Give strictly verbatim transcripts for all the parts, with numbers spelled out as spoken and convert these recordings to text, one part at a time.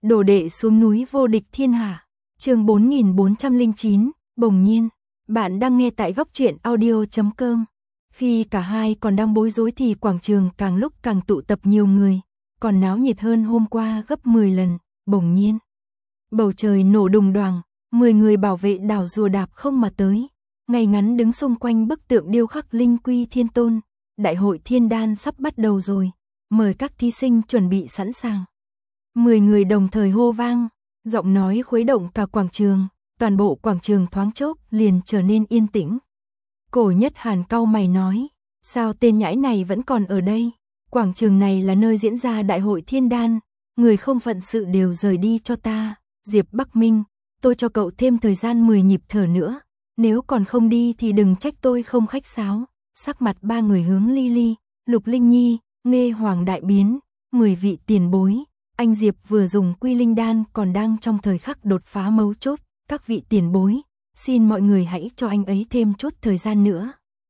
Đồ đệ xuống núi vô địch thiên hạ. Chương bốn nghìn bốn trăm lẻ chín, bỗng nhiên. Bạn đang nghe tại góc truyện audio chấm com. Khi cả hai còn đang bối rối thì quảng trường càng lúc càng tụ tập nhiều người, còn náo nhiệt hơn hôm qua gấp mười lần. Bỗng nhiên, bầu trời nổ đùng đoàng, mười người bảo vệ đảo rùa đạp không mà tới, ngay ngắn đứng xung quanh bức tượng điêu khắc Linh Quy Thiên Tôn. Đại hội Thiên Đan sắp bắt đầu rồi, mời các thí sinh chuẩn bị sẵn sàng. Mười người đồng thời hô vang, giọng nói khuấy động cả quảng trường, toàn bộ quảng trường thoáng chốc liền trở nên yên tĩnh. Cổ Nhất Hàn cau mày nói, sao tên nhãi này vẫn còn ở đây? Quảng trường này là nơi diễn ra Đại hội Thiên Đan, người không phận sự đều rời đi cho ta. Diệp Bắc Minh, tôi cho cậu thêm thời gian mười nhịp thở nữa, nếu còn không đi thì đừng trách tôi không khách sáo. Sắc mặt ba người hướng Lily, Lục Linh Nhi, Nghê Hoàng đại biến, mười vị tiền bối. Anh Diệp vừa dùng Quy Linh Đan còn đang trong thời khắc đột phá mấu chốt, các vị tiền bối, xin mọi người hãy cho anh ấy thêm chút thời gian nữa.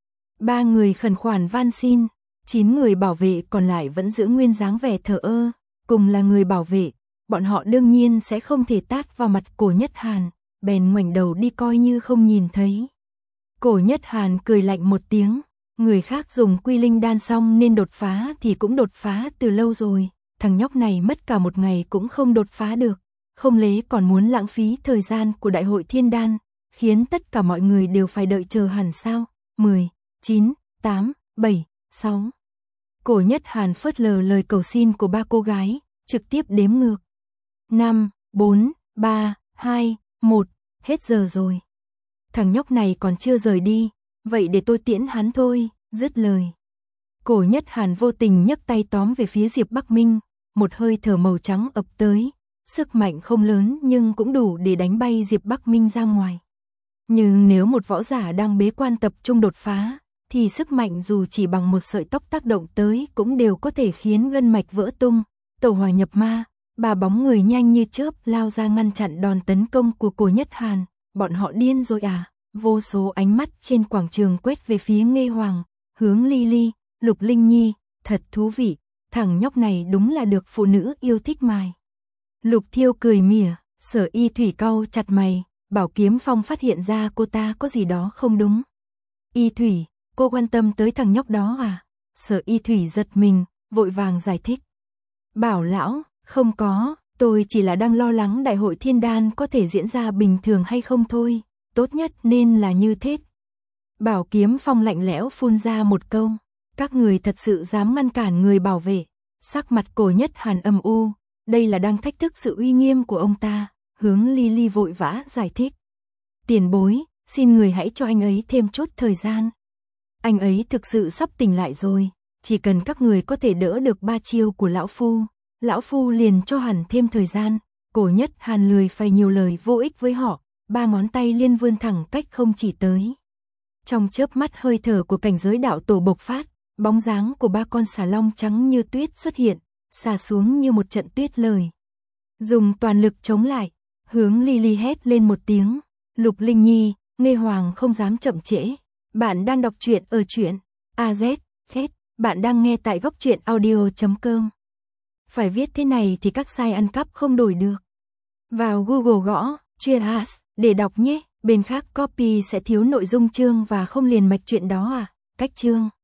Ba người khẩn khoản van xin, chín người bảo vệ còn lại vẫn giữ nguyên dáng vẻ thờ ơ, cùng là người bảo vệ, bọn họ đương nhiên sẽ không thể tát vào mặt Cổ Nhất Hàn, bèn ngoảnh đầu đi coi như không nhìn thấy. Cổ Nhất Hàn cười lạnh một tiếng, người khác dùng Quy Linh Đan xong nên đột phá thì cũng đột phá từ lâu rồi. Thằng nhóc này mất cả một ngày cũng không đột phá được, không lẽ còn muốn lãng phí thời gian của Đại hội Thiên Đan, khiến tất cả mọi người đều phải đợi chờ hẳn sao? mười, chín, tám, bảy, sáu. Cổ Nhất Hàn phớt lờ lời cầu xin của ba cô gái, trực tiếp đếm ngược. năm, bốn, ba, hai, một, hết giờ rồi. Thằng nhóc này còn chưa rời đi, vậy để tôi tiễn hắn thôi, dứt lời. Cổ Nhất Hàn vô tình nhấc tay tóm về phía Diệp Bắc Minh, một hơi thở màu trắng ập tới, sức mạnh không lớn nhưng cũng đủ để đánh bay Diệp Bắc Minh ra ngoài. Nhưng nếu một võ giả đang bế quan tập trung đột phá, thì sức mạnh dù chỉ bằng một sợi tóc tác động tới cũng đều có thể khiến gân mạch vỡ tung, tẩu hỏa nhập ma. Ba bóng người nhanh như chớp lao ra ngăn chặn đòn tấn công của Cổ Nhất Hàn. Bọn họ điên rồi à? Vô số ánh mắt trên quảng trường quét về phía Nghê Hoàng, hướng Lily, Lục Linh Nhi, thật thú vị, thằng nhóc này đúng là được phụ nữ yêu thích mài. Lục Thiêu cười mỉa, Sở Y Thủy cau chặt mày, Bảo Kiếm Phong phát hiện ra cô ta có gì đó không đúng. Y Thủy, cô quan tâm tới thằng nhóc đó à? Sở Y Thủy giật mình, vội vàng giải thích. Bảo lão, không có, tôi chỉ là đang lo lắng Đại hội Thiên Đan có thể diễn ra bình thường hay không thôi, tốt nhất nên là như thế. Bảo Kiếm Phong lạnh lẽo phun ra một câu. Các người thật sự dám ngăn cản người bảo vệ? Sắc mặt Cổ Nhất Hàn âm u, đây là đang thách thức sự uy nghiêm của ông ta, hướng Lily vội vã giải thích. Tiền bối, xin người hãy cho anh ấy thêm chút thời gian. Anh ấy thực sự sắp tỉnh lại rồi, chỉ cần các người có thể đỡ được ba chiêu của lão phu, lão phu liền cho hẳn thêm thời gian. Cổ Nhất Hàn lười phải nhiều lời vô ích với họ, ba ngón tay liên vươn thẳng cách không chỉ tới. Trong chớp mắt hơi thở của cảnh giới đạo tổ bộc phát, bóng dáng của ba con xà long trắng như tuyết xuất hiện, xà xuống như một trận tuyết lời. Dùng toàn lực chống lại, hướng Lily hét lên một tiếng. Lục Linh Nhi, Nghê Hoàng không dám chậm trễ. Bạn đang đọc truyện ở truyện a zét, Z, bạn đang nghe tại góc truyện audio chấm com. Phải viết thế này thì các site ăn cắp không đổi được. Vào Google gõ truyện as để đọc nhé, bên khác copy sẽ thiếu nội dung chương và không liền mạch truyện đó à. Cách chương